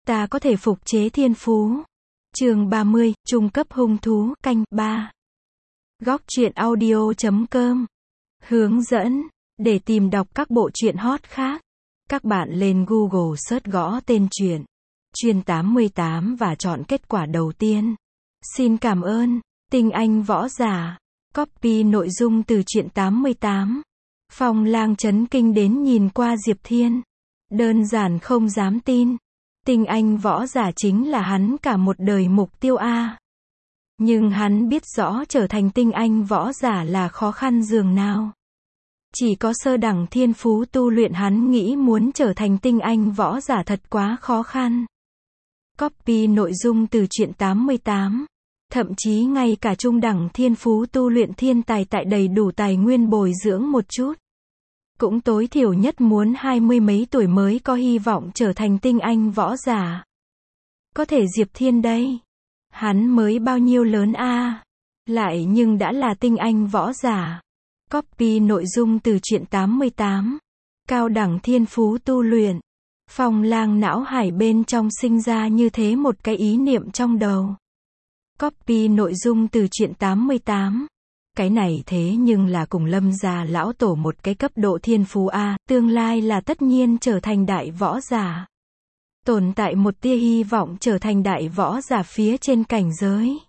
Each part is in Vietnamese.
Ta có thể phục chế thiên phú. Chương 30, trung cấp hung thú, canh 3. Góc truyện audio.com. Hướng dẫn. Để tìm đọc các bộ truyện hot khác, các bạn lên Google search gõ tên truyện Chuyên 88 và chọn kết quả đầu tiên. Xin cảm ơn. Tinh anh võ giả. Copy nội dung từ truyện 88. Phong Lang chấn kinh đến nhìn qua Diệp Thiên. Đơn giản không dám tin. Tinh anh võ giả chính là hắn cả một đời mục tiêu a. Nhưng hắn biết rõ trở thành tinh anh võ giả là khó khăn dường nào. Chỉ có sơ đẳng thiên phú tu luyện hắn nghĩ muốn trở thành tinh anh võ giả thật quá khó khăn. Copy nội dung từ truyện 88. Thậm chí ngay cả trung đẳng thiên phú tu luyện thiên tài tại đầy đủ tài nguyên bồi dưỡng một chút, cũng tối thiểu nhất muốn 20 mấy tuổi mới có hy vọng trở thành tinh anh võ giả. Có thể Diệp Thiên đây, hắn mới bao nhiêu lớn a, lại nhưng đã là tinh anh võ giả. Copy nội dung từ truyện 88. Cao đẳng thiên phú tu luyện. Phong Lang não hải bên trong sinh ra như thế một cái ý niệm trong đầu. Copy nội dung từ truyện 88. Cái này thế nhưng là cùng Lâm gia lão tổ một cái cấp độ thiên phú a, tương lai là tất nhiên trở thành đại võ giả. Tồn tại một tia hy vọng trở thành đại võ giả phía trên cảnh giới.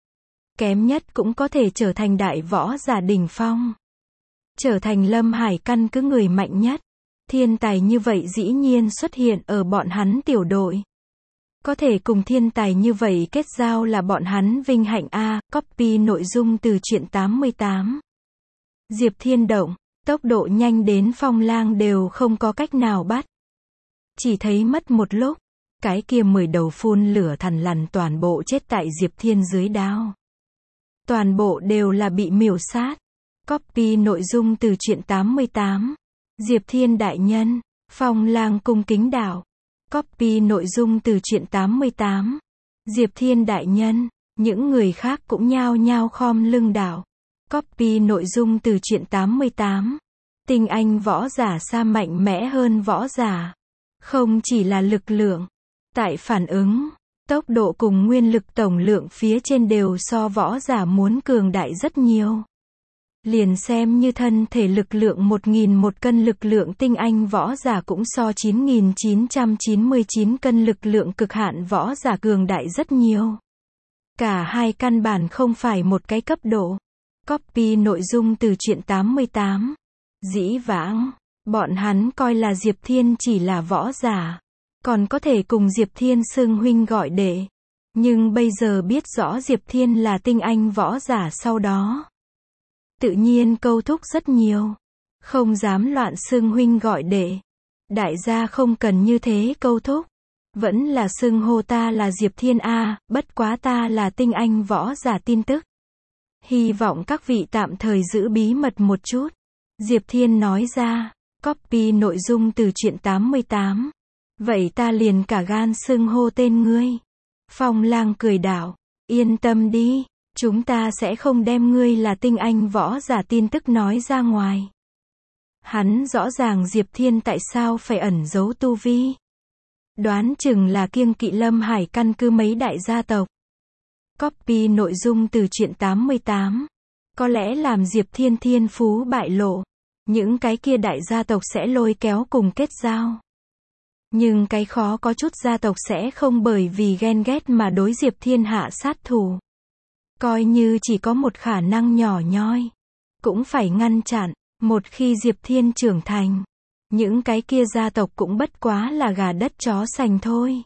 Kém nhất cũng có thể trở thành đại võ giả đỉnh phong. Trở thành Lâm Hải căn cứ người mạnh nhất. Thiên tài như vậy dĩ nhiên xuất hiện ở bọn hắn tiểu đội. Có thể cùng thiên tài như vậy kết giao là bọn hắn vinh hạnh a. Copy nội dung từ truyện 88. Diệp Thiên động, tốc độ nhanh đến Phong Lang đều không có cách nào bắt. Chỉ thấy mất một lúc, cái kia 10 đầu phun lửa thằn lằn toàn bộ chết tại Diệp Thiên dưới đao. Toàn bộ đều là bị miểu sát. Copy nội dung từ truyện 88. Diệp Thiên đại nhân. Phong Lang cung kính đạo. Copy nội dung từ truyện 88. Diệp Thiên đại nhân. Những người khác cũng nhao nhao khom lưng đạo. Copy nội dung từ truyện 88. Tinh anh võ giả xa mạnh mẽ hơn võ giả. Không chỉ là lực lượng, tại phản ứng, tốc độ cùng nguyên lực tổng lượng phía trên đều so võ giả muốn cường đại rất nhiều. Liền xem như thân thể lực lượng 1.001 cân lực lượng tinh anh võ giả cũng so 9.999 cân lực lượng cực hạn võ giả cường đại rất nhiều. Cả hai căn bản không phải một cái cấp độ. Copy nội dung từ truyện 88. Dĩ vãng, bọn hắn coi là Diệp Thiên chỉ là võ giả, còn có thể cùng Diệp Thiên xưng huynh gọi đệ. Nhưng bây giờ biết rõ Diệp Thiên là tinh anh võ giả sau đó, tự nhiên câu thúc rất nhiều. Không dám loạn xưng huynh gọi đệ. Đại gia không cần như thế câu thúc. Vẫn là xưng hô ta là Diệp Thiên a, bất quá ta là tinh anh võ giả tin tức. Hy vọng các vị tạm thời giữ bí mật một chút. Diệp Thiên nói ra. Copy nội dung từ truyện 88. Vậy ta liền cả gan xưng hô tên ngươi. Phong Lang cười đạo. Yên tâm đi. Chúng ta sẽ không đem ngươi là tinh anh võ giả tin tức nói ra ngoài. Hắn rõ ràng Diệp Thiên tại sao phải ẩn giấu tu vi. Đoán chừng là kiêng kỵ Lâm Hải căn cứ mấy đại gia tộc. Copy nội dung từ truyện 88. Có lẽ làm Diệp Thiên thiên phú bại lộ, những cái kia đại gia tộc sẽ lôi kéo cùng kết giao. Nhưng cái khó có chút gia tộc sẽ không bởi vì ghen ghét mà đối Diệp Thiên hạ sát thủ. Coi như chỉ có một khả năng nhỏ nhoi, cũng phải ngăn chặn. Một khi Diệp Thiên trưởng thành, những cái kia gia tộc cũng bất quá là gà đất chó sành thôi.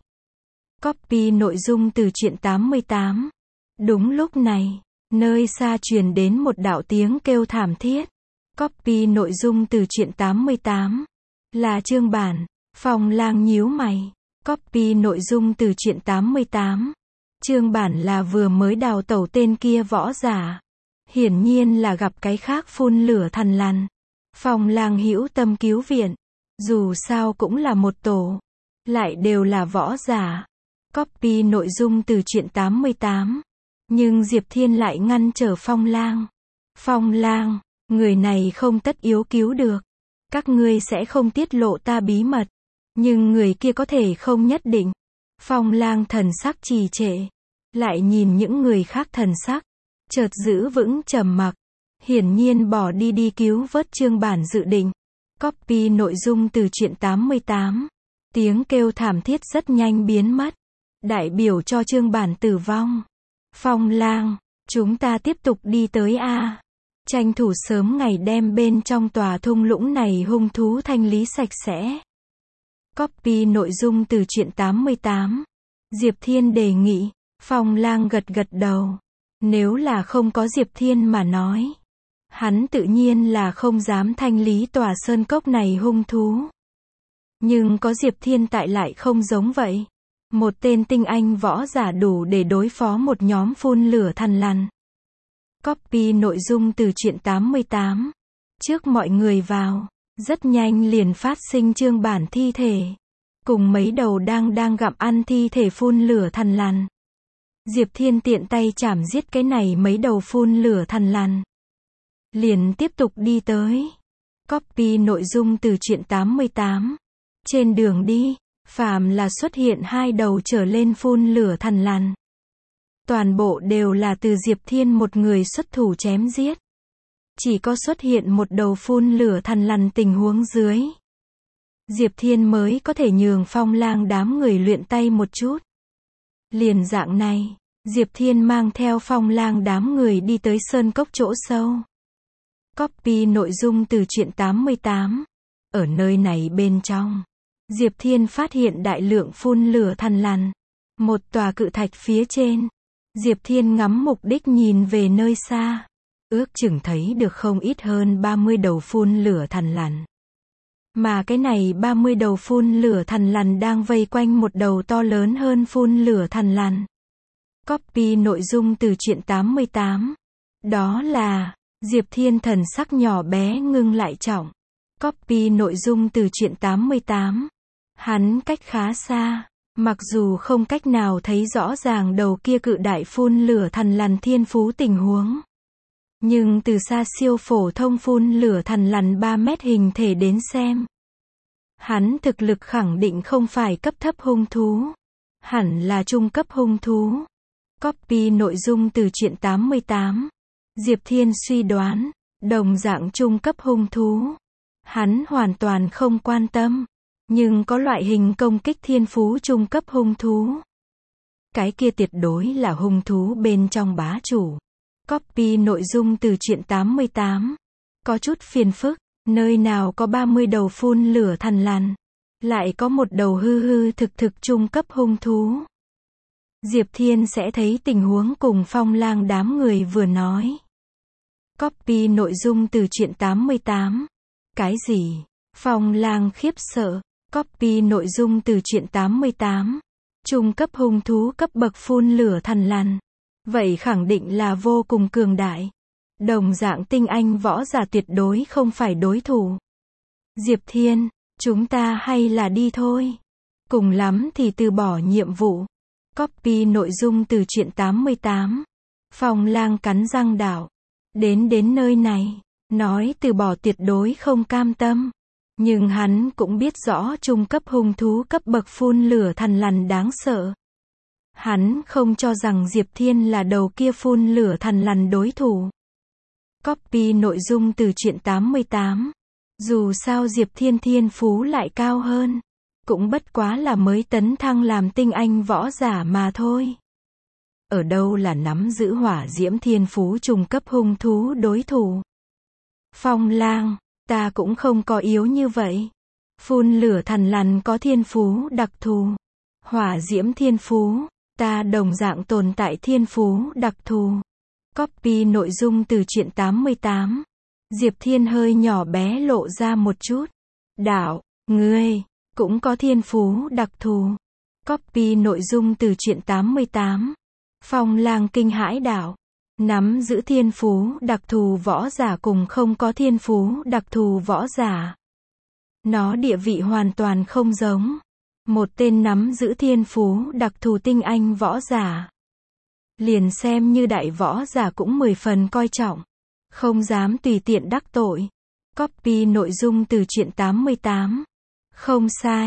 Copy nội dung từ truyện 88. Đúng lúc này, nơi xa truyền đến một đạo tiếng kêu thảm thiết. Copy nội dung từ truyện 88. Là Trương Bản. Phong Lang nhíu mày. Copy nội dung từ truyện 88. Trương Bản là vừa mới đào tẩu tên kia võ giả. Hiển nhiên là gặp cái khác phun lửa thằn lằn. Phong Lang hữu tâm cứu viện. Dù sao cũng là một tổ. Lại đều là võ giả. Copy nội dung từ truyện 88. Nhưng Diệp Thiên lại ngăn trở Phong Lang. Phong Lang, người này không tất yếu cứu được. Các ngươi sẽ không tiết lộ ta bí mật. Nhưng người kia có thể không nhất định. Phong Lang thần sắc trì trệ, lại nhìn những người khác thần sắc, chợt giữ vững trầm mặc, hiển nhiên bỏ đi cứu vớt chương bản dự định. Copy nội dung từ truyện 88. Tiếng kêu thảm thiết rất nhanh biến mất, đại biểu cho chương bản tử vong. Phong Lang, chúng ta tiếp tục đi tới a. Tranh thủ sớm ngày đem bên trong tòa thung lũng này hung thú thanh lý sạch sẽ. Copy nội dung từ truyện 88. Diệp Thiên đề nghị. Phong Lang gật đầu. Nếu là không có Diệp Thiên mà nói, hắn tự nhiên là không dám thanh lý tòa sơn cốc này hung thú. Nhưng có Diệp Thiên tại lại không giống vậy. Một tên tinh anh võ giả đủ để đối phó một nhóm phun lửa thằn lằn. Copy nội dung từ truyện 88. Trước mọi người vào, rất nhanh liền phát sinh chương bản thi thể, cùng mấy đầu đang gặm ăn thi thể phun lửa thằn lằn. Diệp Thiên tiện tay chảm giết cái này mấy đầu phun lửa thằn lằn, liền tiếp tục đi tới. Copy nội dung từ truyện 88. Trên đường đi, phàm là xuất hiện 2 đầu trở lên phun lửa thằn lằn, toàn bộ đều là từ Diệp Thiên một người xuất thủ chém giết. Chỉ có xuất hiện một đầu phun lửa thằn lằn tình huống dưới, Diệp Thiên mới có thể nhường Phong Lang đám người luyện tay một chút. Liền dạng này, Diệp Thiên mang theo Phong Lang đám người đi tới sơn cốc chỗ sâu. Copy nội dung từ truyện 88. Ở nơi này bên trong, Diệp Thiên phát hiện đại lượng phun lửa thằn lằn. Một tòa cự thạch phía trên, Diệp Thiên ngắm mục đích nhìn về nơi xa. Ước chừng thấy được không ít hơn 30 đầu phun lửa thằn lằn. Mà cái này 30 đầu phun lửa thằn lằn đang vây quanh một đầu to lớn hơn phun lửa thằn lằn. Copy nội dung từ truyện 88. Đó là, Diệp Thiên thần sắc nhỏ bé ngưng lại trọng. Copy nội dung từ truyện 88. Hắn cách khá xa, mặc dù không cách nào thấy rõ ràng đầu kia cự đại phun lửa thằn lằn thiên phú tình huống. Nhưng từ xa siêu phổ thông phun lửa thằn lằn 3 mét hình thể đến xem, hắn thực lực khẳng định không phải cấp thấp hung thú, hẳn là trung cấp hung thú. Copy nội dung từ truyện 88. Diệp Thiên suy đoán, đồng dạng trung cấp hung thú, hắn hoàn toàn không quan tâm, nhưng có loại hình công kích thiên phú trung cấp hung thú, cái kia tuyệt đối là hung thú bên trong bá chủ. Copy nội dung từ truyện 88. Có chút phiền phức, nơi nào có 30 đầu phun lửa thằn lằn, lại có một đầu hư thực trung cấp hung thú. Diệp Thiên sẽ thấy tình huống cùng Phong Lang đám người vừa nói. Copy nội dung từ truyện 88. Cái gì? Phong Lang khiếp sợ. Copy nội dung từ truyện 88. Trung cấp hung thú cấp bậc phun lửa thằn lằn. Vậy khẳng định là vô cùng cường đại. Đồng dạng tinh anh võ giả tuyệt đối không phải đối thủ. Diệp Thiên, chúng ta hay là đi thôi. Cùng lắm thì từ bỏ nhiệm vụ. Copy nội dung từ truyện 88. Phong Lang cắn răng đạo. Đến nơi này, nói từ bỏ tuyệt đối không cam tâm. Nhưng hắn cũng biết rõ trung cấp hung thú cấp bậc phun lửa thằn lằn đáng sợ. Hắn không cho rằng Diệp Thiên là đầu kia phun lửa thằn lằn đối thủ. Copy nội dung từ truyện 88. Dù sao Diệp Thiên thiên phú lại cao hơn, cũng bất quá là mới tấn thăng làm tinh anh võ giả mà thôi. Ở đâu là nắm giữ hỏa diễm thiên phú trung cấp hung thú đối thủ. Phong Lang, ta cũng không có yếu như vậy. Phun lửa thằn lằn có thiên phú đặc thù. Hỏa diễm thiên phú, ta đồng dạng tồn tại thiên phú đặc thù. Copy nội dung từ truyện 88. Diệp Thiên hơi nhỏ bé lộ ra một chút. Đạo, ngươi cũng có thiên phú đặc thù. Copy nội dung từ truyện 88. Phong Lang kinh hãi đạo. Nắm giữ thiên phú đặc thù võ giả cùng không có thiên phú đặc thù võ giả, nó địa vị hoàn toàn không giống. Một tên nắm giữ thiên phú đặc thù tinh anh võ giả, liền xem như đại võ giả cũng 10 phần coi trọng, không dám tùy tiện đắc tội. Copy nội dung từ truyện 88. Không sai,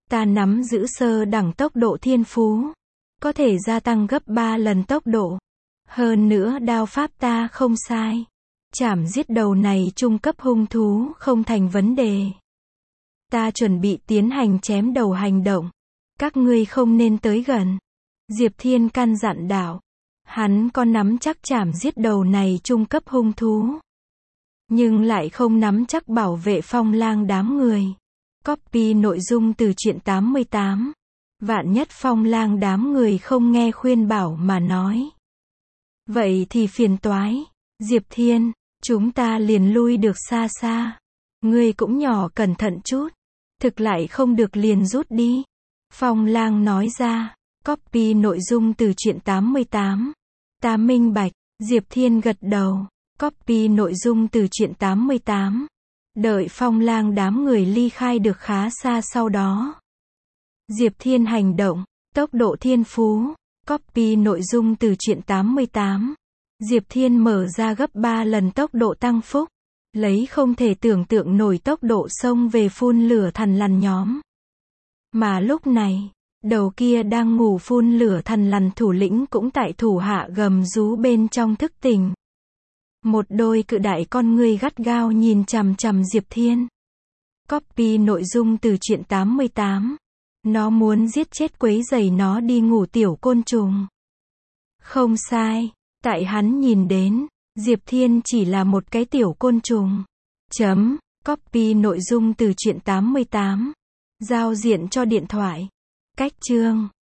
Ta nắm giữ sơ đẳng tốc độ thiên phú. Có thể gia tăng gấp 3 lần tốc độ. Hơn nữa đao pháp ta không sai. Chảm giết đầu này trung cấp hung thú không thành vấn đề. Ta chuẩn bị tiến hành chém đầu hành động. Các ngươi không nên tới gần. Diệp Thiên căn dặn đạo. Hắn có nắm chắc chảm giết đầu này trung cấp hung thú. Nhưng lại không nắm chắc bảo vệ Phong Lang đám người. Copy nội dung từ truyện 88. Vạn nhất Phong Lang đám người không nghe khuyên bảo mà nói. Vậy thì phiền toái. Diệp Thiên, chúng ta liền lui được xa xa. Ngươi cũng nhỏ cẩn thận chút. Thực lại không được liền rút đi. Phong Lang nói ra. Copy nội dung từ truyện 88. Ta minh bạch. Diệp Thiên gật đầu. Copy nội dung từ truyện 88. Đợi Phong Lang đám người ly khai được khá xa sau đó. Diệp Thiên hành động. Tốc độ thiên phú. Copy nội dung từ truyện 88. Diệp Thiên mở ra gấp 3 lần tốc độ tăng phúc. Lấy không thể tưởng tượng nổi tốc độ xông về phun lửa thần lằn nhóm. Mà lúc này, đầu kia đang ngủ phun lửa thần lằn thủ lĩnh cũng tại thủ hạ gầm rú bên trong thức tỉnh. Một đôi cự đại con ngươi gắt gao nhìn chằm chằm Diệp Thiên. Copy nội dung từ truyện 88. Nó muốn giết chết quấy rầy nó đi ngủ tiểu côn trùng. Không sai, tại hắn nhìn đến, Diệp Thiên chỉ là một cái tiểu côn trùng. Copy nội dung từ truyện 88. Giao diện cho điện thoại. Cách chương